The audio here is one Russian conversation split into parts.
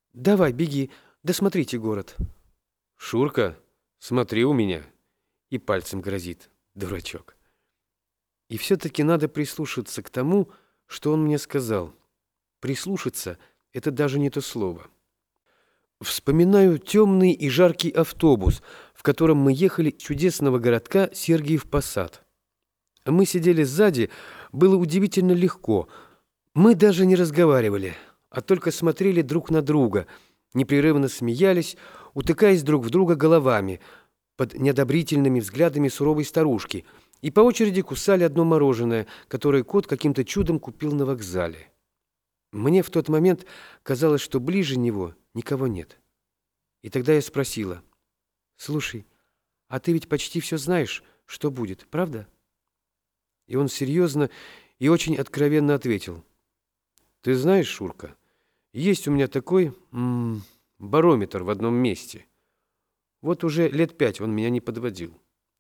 Давай, беги, досмотрите город. Шурка, смотри у меня. И пальцем грозит, дурачок. И все-таки надо прислушаться к тому, что он мне сказал. Прислушаться — это даже не то слово. Вспоминаю темный и жаркий автобус, в котором мы ехали из чудесного городка Сергиев Посад. Мы сидели сзади, было удивительно легко. Мы даже не разговаривали, а только смотрели друг на друга, непрерывно смеялись, утыкаясь друг в друга головами под неодобрительными взглядами суровой старушки, и по очереди кусали одно мороженое, которое кот каким-то чудом купил на вокзале. Мне в тот момент казалось, что ближе него никого нет. И тогда я спросила: «Слушай, а ты ведь почти все знаешь, что будет, правда?» И он серьезно и очень откровенно ответил: Ты знаешь, Шурка, есть у меня такой барометр в одном месте. Вот уже лет 5 он меня не подводил.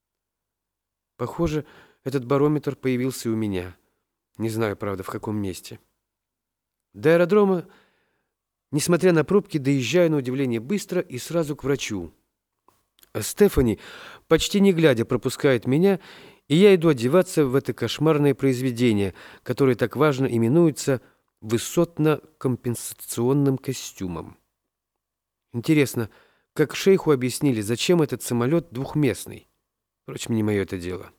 Похоже, этот барометр появился у меня. Не знаю, правда, в каком месте. До аэродрома, несмотря на пробки, доезжаю на удивление быстро и сразу к врачу. А Стефани, почти не глядя, пропускает меня, и я иду одеваться в это кошмарное произведение, которое так важно именуется высотно-компенсационным костюмом. Интересно, как шейху объяснили, зачем этот самолет двухместный? Впрочем, не мое это дело.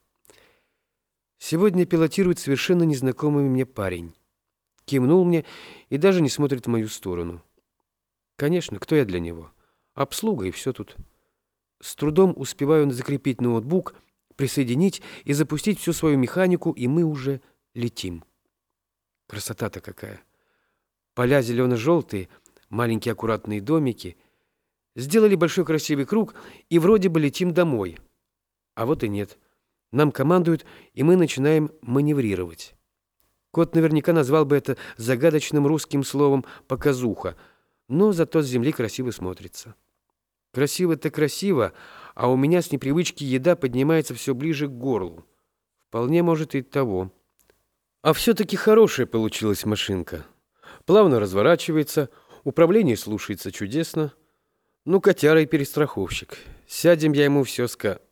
Сегодня пилотирует совершенно незнакомый мне парень. Кивнул мне и даже не смотрит в мою сторону. Конечно, кто я для него? Обслуга, и все тут. С трудом успеваю закрепить ноутбук, присоединить и запустить всю свою механику, и мы уже летим. Красота-то какая! Поля зелено-желтые, маленькие аккуратные домики. Сделали большой красивый круг, и вроде бы летим домой. А вот и нет. Нам командуют, и мы начинаем маневрировать. Кот наверняка назвал бы это загадочным русским словом «показуха», но зато с земли красиво смотрится. Красиво-то красиво, а у меня с непривычки еда поднимается все ближе к горлу. Вполне может и того. А все-таки хорошая получилась машинка. Плавно разворачивается, управление слушается чудесно. Ну, котяра и перестраховщик. Сядем, я ему все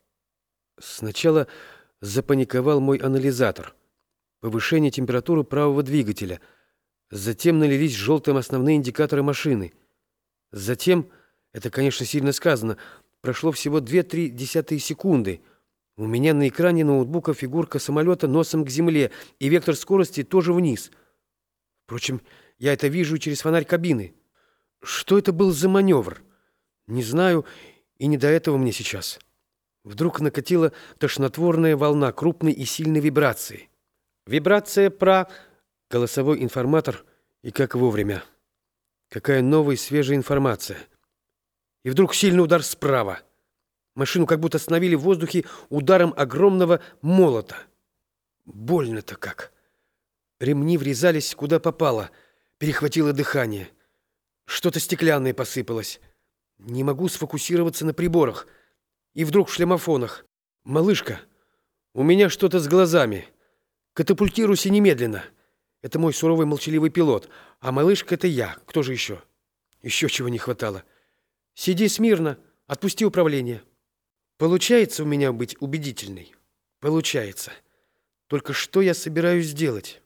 Сначала запаниковал мой анализатор. Повышение температуры правого двигателя. Затем налились желтым основные индикаторы машины. Затем, это, конечно, сильно сказано, прошло всего 2-3 секунды. У меня на экране ноутбука фигурка самолета носом к земле, и вектор скорости тоже вниз. Впрочем, я это вижу через фонарь кабины. Что это был за маневр? Не знаю, и не до этого мне сейчас. Вдруг накатила тошнотворная волна крупной и сильной вибрации. Вибрация голосовой информатор, и как вовремя. Какая новая свежая информация. И вдруг сильный удар справа. Машину как будто остановили в воздухе ударом огромного молота. Больно-то как. Ремни врезались куда попало. Перехватило дыхание. Что-то стеклянное посыпалось. Не могу сфокусироваться на приборах. И вдруг в шлемофонах: «Малышка, у меня что-то с глазами. Катапультируйся немедленно». Это мой суровый молчаливый пилот. А малышка — это я. Кто же еще? Еще чего не хватало. «Сиди смирно, отпусти управление». Получается у меня быть убедительной? Получается. Только что я собираюсь сделать?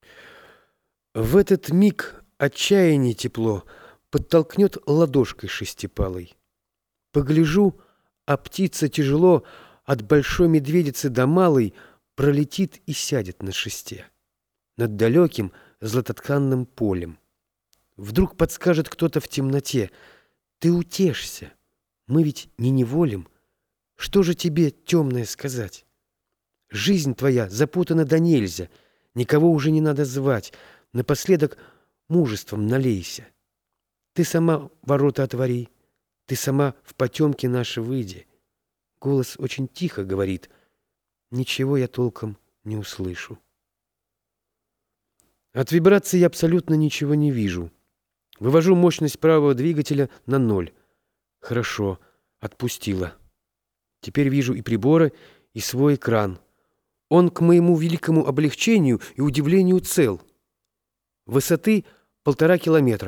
В этот миг отчаяние тепло подтолкнет ладошкой шестипалой. Погляжу, а птица тяжело от большой медведицы до малой пролетит и сядет на шесте над далеким златотканным полем. Вдруг подскажет кто-то в темноте: «Ты утешься, мы ведь не неволим. Что же тебе темное сказать? Жизнь твоя запутана до нельзя, никого уже не надо звать, напоследок мужеством налейся. Ты сама ворота отвори, ты сама в потемки наши выйди». Голос очень тихо говорит, ничего я толком не услышу. От вибрации я абсолютно ничего не вижу. Вывожу мощность правого двигателя на 0. Хорошо, отпустила. Теперь вижу и приборы, и свой экран. Он, к моему великому облегчению и удивлению, цел. Высоты 1,5 километра,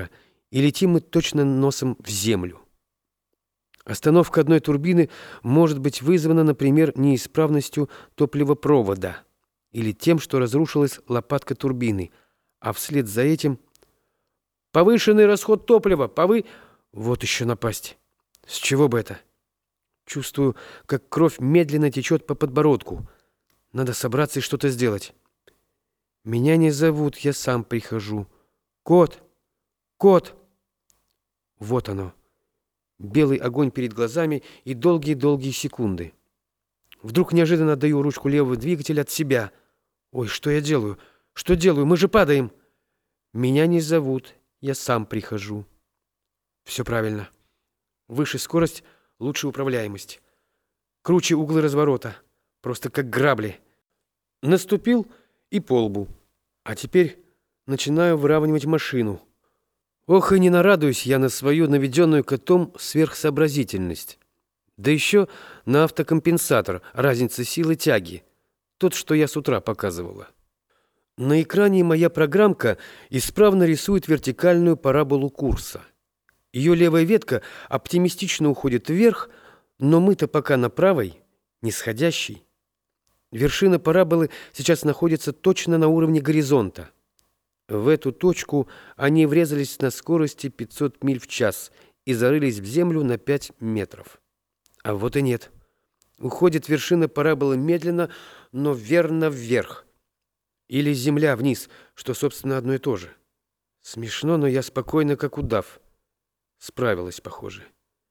и летим мы точно носом в землю. Остановка одной турбины может быть вызвана, например, неисправностью топливопровода или тем, что разрушилась лопатка турбины, а вслед за этим повышенный расход топлива, Вот еще напасть. С чего бы это? Чувствую, как кровь медленно течет по подбородку. Надо собраться и что-то сделать. Меня не зовут, я сам прихожу. Кот! Кот! Вот оно. Белый огонь перед глазами и долгие-долгие секунды. Вдруг неожиданно отдаю ручку левого двигателя от себя. Ой, что я делаю? Что делаю? Мы же падаем. Меня не зовут, я сам прихожу. Все правильно. Выше скорость, лучше управляемость. Круче углы разворота. Просто как грабли. Наступил и по лбу. А теперь начинаю выравнивать машину. Ох, и не нарадуюсь я на свою наведенную котом сверхсообразительность. Да еще на автокомпенсатор разницы силы тяги. Тот, что я с утра показывала. На экране моя программка исправно рисует вертикальную параболу курса. Ее левая ветка оптимистично уходит вверх, но мы-то пока на правой, нисходящей. Вершина параболы сейчас находится точно на уровне горизонта. В эту точку они врезались на скорости 500 миль в час и зарылись в землю на 5 метров. А вот и нет. Уходит вершина параболы медленно, но верно вверх. Или земля вниз, что, собственно, одно и то же. Смешно, но я спокойна, как удав. Справилась, похоже.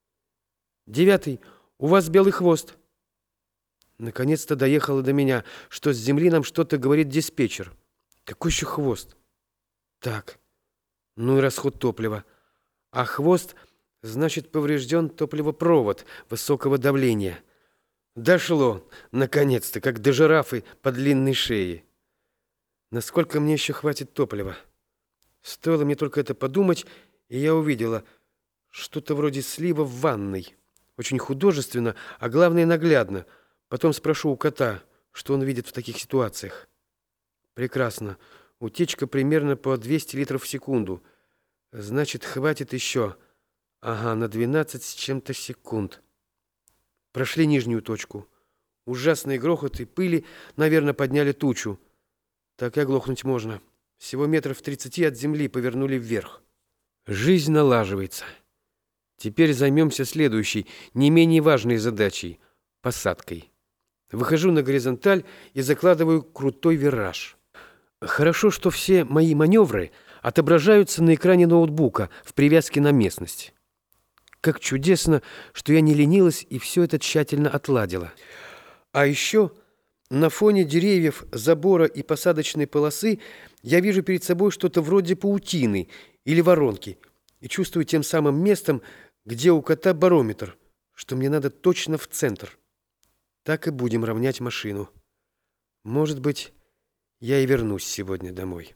9-й, у вас белый хвост. Наконец-то доехало до меня, что с земли нам что-то говорит диспетчер. Какой еще хвост? Так, ну и расход топлива. А хвост, значит, поврежден топливопровод высокого давления. Дошло, наконец-то, как до жирафы по длинной шее. Насколько мне еще хватит топлива? Стоило мне только это подумать, и я увидела что-то вроде слива в ванной. Очень художественно, а главное наглядно. Потом спрошу у кота, что он видит в таких ситуациях. Прекрасно. Утечка примерно по 200 литров в секунду. Значит, хватит еще. Ага, на 12 с чем-то секунд. Прошли нижнюю точку. Ужасные грохоты пыли, наверное, подняли тучу. Так и оглохнуть можно. Всего метров 30 от земли повернули вверх. Жизнь налаживается. Теперь займемся следующей, не менее важной задачей – посадкой. Выхожу на горизонталь и закладываю крутой вираж. Хорошо, что все мои маневры отображаются на экране ноутбука в привязке на местность. Как чудесно, что я не ленилась и все это тщательно отладила. А еще на фоне деревьев, забора и посадочной полосы я вижу перед собой что-то вроде паутины или воронки и чувствую тем самым местом, где у кота барометр, что мне надо точно в центр. Так и будем равнять машину. Может быть, я и вернусь сегодня домой.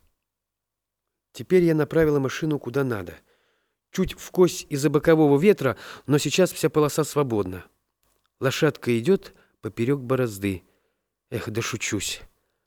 Теперь я направила машину куда надо. Чуть вкось из-за бокового ветра, но сейчас вся полоса свободна. Лошадка идет поперек борозды. Эх, да шучусь.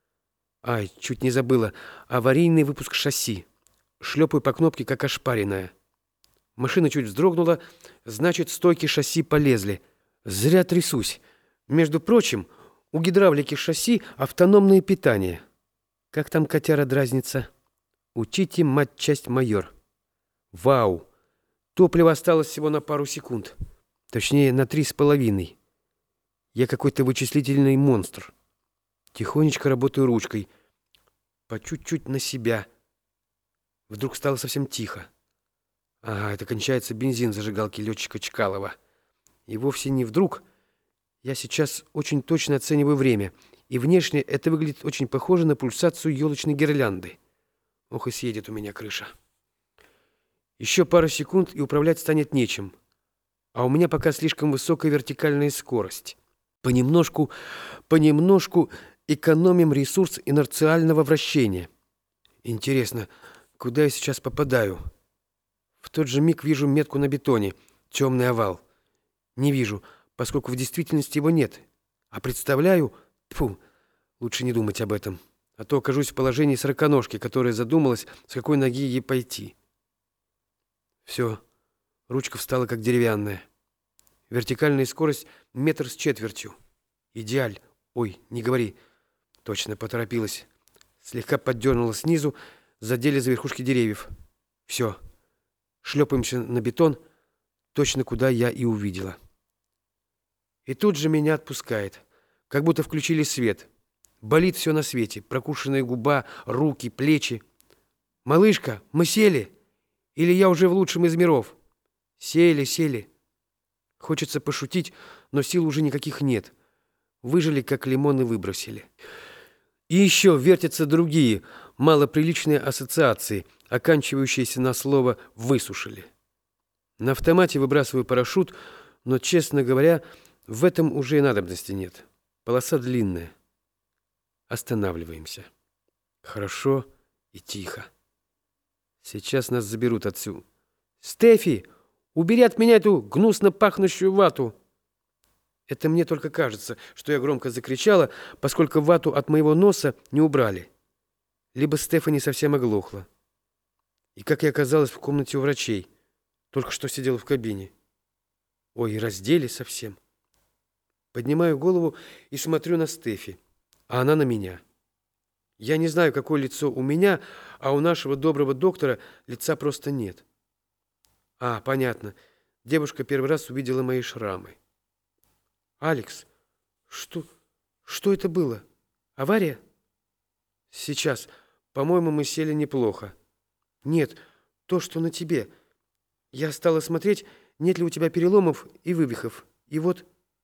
Ай, чуть не забыла. Аварийный выпуск шасси. Шлепаю по кнопке, как ошпаренная. Машина чуть вздрогнула, значит, стойки шасси полезли. Зря трясусь. Между прочим, у гидравлики шасси автономное питание. Как там котяра дразнится? Учите, мать, часть майор. Вау! Топлива осталось всего на пару секунд. Точнее, на 3,5. Я какой-то вычислительный монстр. Тихонечко работаю ручкой. По чуть-чуть на себя. Вдруг стало совсем тихо. Ага, это кончается бензин в зажигалке летчика Чкалова. И вовсе не вдруг. Я сейчас очень точно оцениваю время. И внешне это выглядит очень похоже на пульсацию елочной гирлянды. Ох, и съедет у меня крыша. Еще пару секунд, и управлять станет нечем. А у меня пока слишком высокая вертикальная скорость. Понемножку экономим ресурс инерциального вращения. Интересно, куда я сейчас попадаю? В тот же миг вижу метку на бетоне. Темный овал. Не вижу, поскольку в действительности его нет. А представляю... Тьфу, лучше не думать об этом. А то окажусь в положении сороконожки, которая задумалась, с какой ноги ей пойти. Все, ручка встала как деревянная. Вертикальная скорость 1,25 метра. Идеаль. Ой, не говори. Точно, поторопилась. Слегка поддернула снизу, задели за верхушки деревьев. Все, шлепаемся на бетон, точно куда я и увидела. И тут же меня отпускает, как будто включили свет. Болит все на свете, прокушенная губа, руки, плечи. «Малышка, мы сели? Или я уже в лучшем из миров?» «Сели, сели». Хочется пошутить, но сил уже никаких нет. Выжили, как лимон, и выбросили. И еще вертятся другие, малоприличные ассоциации, оканчивающиеся на слово «высушили». На автомате выбрасываю парашют, но, честно говоря, в этом уже и надобности нет. Полоса длинная. Останавливаемся. Хорошо и тихо. Сейчас нас заберут отсюда. «Стефи, убери от меня эту гнусно пахнущую вату!» Это мне только кажется, что я громко закричала, поскольку вату от моего носа не убрали. Либо Стефани совсем оглохла. И как я оказалась в комнате у врачей. Только что сидела в кабине. Ой, и раздели совсем. Поднимаю голову и смотрю на Стефи, а она на меня. Я не знаю, какое лицо у меня, а у нашего доброго доктора лица просто нет. А, понятно. Девушка первый раз увидела мои шрамы. «Алекс, что это было? Авария?» «Сейчас. По-моему, мы сели неплохо». «Нет, то, что на тебе. Я стала смотреть, нет ли у тебя переломов и вывихов. И вот...»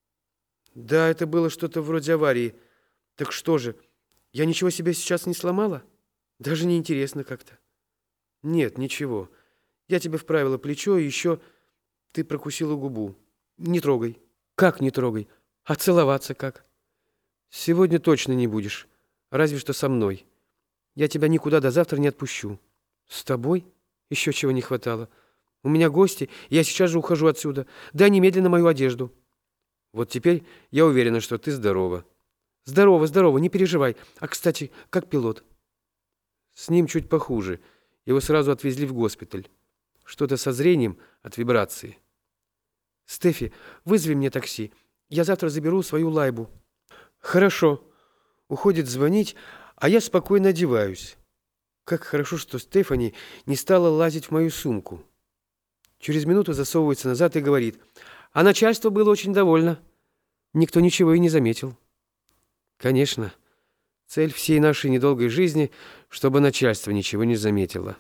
«Да, это было что-то вроде аварии. Так что же, я ничего себе сейчас не сломала? Даже не интересно как-то». «Нет, ничего. Я тебе вправила плечо, и еще ты прокусила губу. Не трогай». «Как не трогай? А целоваться как?» «Сегодня точно не будешь. Разве что со мной. Я тебя никуда до завтра не отпущу». «С тобой? Еще чего не хватало. У меня гости, я сейчас же ухожу отсюда. Дай немедленно мою одежду». «Вот теперь я уверена, что ты здорова». «Здорово, здорово, не переживай. А, кстати, как пилот?» «С ним чуть похуже. Его сразу отвезли в госпиталь. Что-то со зрением от вибрации». «Стефи, вызови мне такси. Я завтра заберу свою лайбу». «Хорошо». Уходит звонить, а я спокойно одеваюсь. Как хорошо, что Стефани не стала лазить в мою сумку. Через минуту засовывается назад и говорит: «А начальство было очень довольно. Никто ничего и не заметил». Конечно, цель всей нашей недолгой жизни, чтобы начальство ничего не заметило.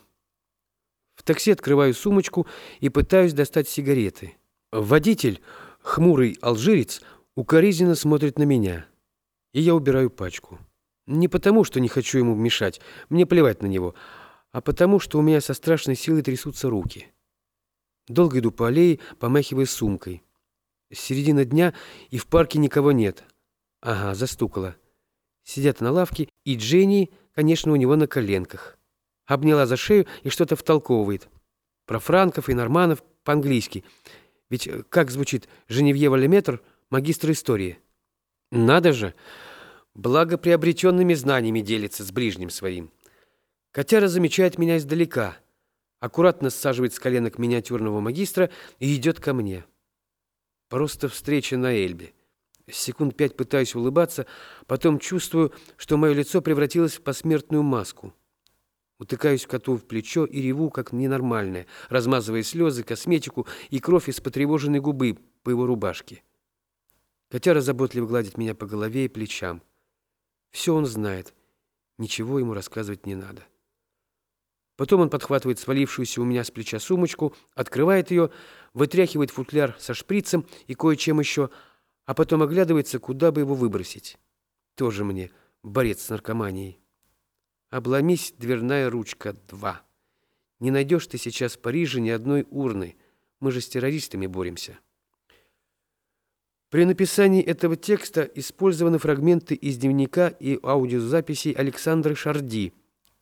В такси открываю сумочку и пытаюсь достать сигареты. Водитель, хмурый алжирец, укоризненно смотрит на меня, и я убираю пачку. Не потому, что не хочу ему мешать, мне плевать на него, а потому, что у меня со страшной силой трясутся руки. Долго иду по аллее, помахивая сумкой. Середина дня, и в парке никого нет. Ага, застукала. Сидят на лавке, и Дженни, конечно, у него на коленках. Обняла за шею и что-то втолковывает. Про франков и норманов по-английски. Ведь как звучит Женевьева Леметр, магистр истории? Надо же! Благоприобретенными знаниями делится с ближним своим. Котяра замечает меня издалека, аккуратно саживает с коленок миниатюрного магистра и идет ко мне. Просто встреча на Эльбе. Секунд 5 пытаюсь улыбаться, потом чувствую, что мое лицо превратилось в посмертную маску. Утыкаюсь коту в плечо и реву, как ненормальная, размазывая слезы, косметику и кровь из потревоженной губы по его рубашке. Котяра заботливо гладит меня по голове и плечам. Все он знает, ничего ему рассказывать не надо. Потом он подхватывает свалившуюся у меня с плеча сумочку, открывает ее, вытряхивает футляр со шприцем и кое-чем еще, а потом оглядывается, куда бы его выбросить. Тоже мне борец с наркоманией. Обломись, дверная ручка 2. Не найдешь ты сейчас в Париже ни одной урны. Мы же с террористами боремся. При написании этого текста использованы фрагменты из дневника и аудиозаписей Александры Шарди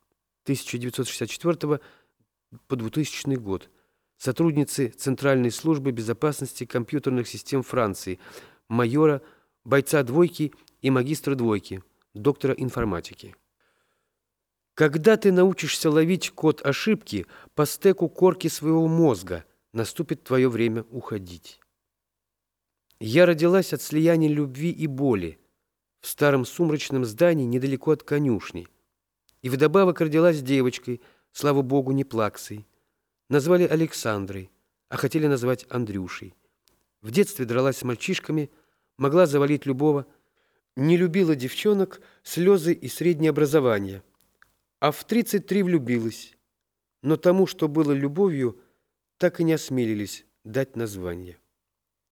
1964 по 2000 год, сотрудницы Центральной службы безопасности компьютерных систем Франции, майора, бойца двойки и магистра двойки, доктора информатики. Когда ты научишься ловить код ошибки по стеку корки своего мозга, наступит твое время уходить. Я родилась от слияния любви и боли в старом сумрачном здании недалеко от конюшни. И вдобавок родилась девочкой, слава богу, не плаксой. Назвали Александрой, а хотели назвать Андрюшей. В детстве дралась с мальчишками, могла завалить любого, не любила девчонок, слезы и среднее образование. А в 33 влюбилась, но тому, что было любовью, так и не осмелились дать название.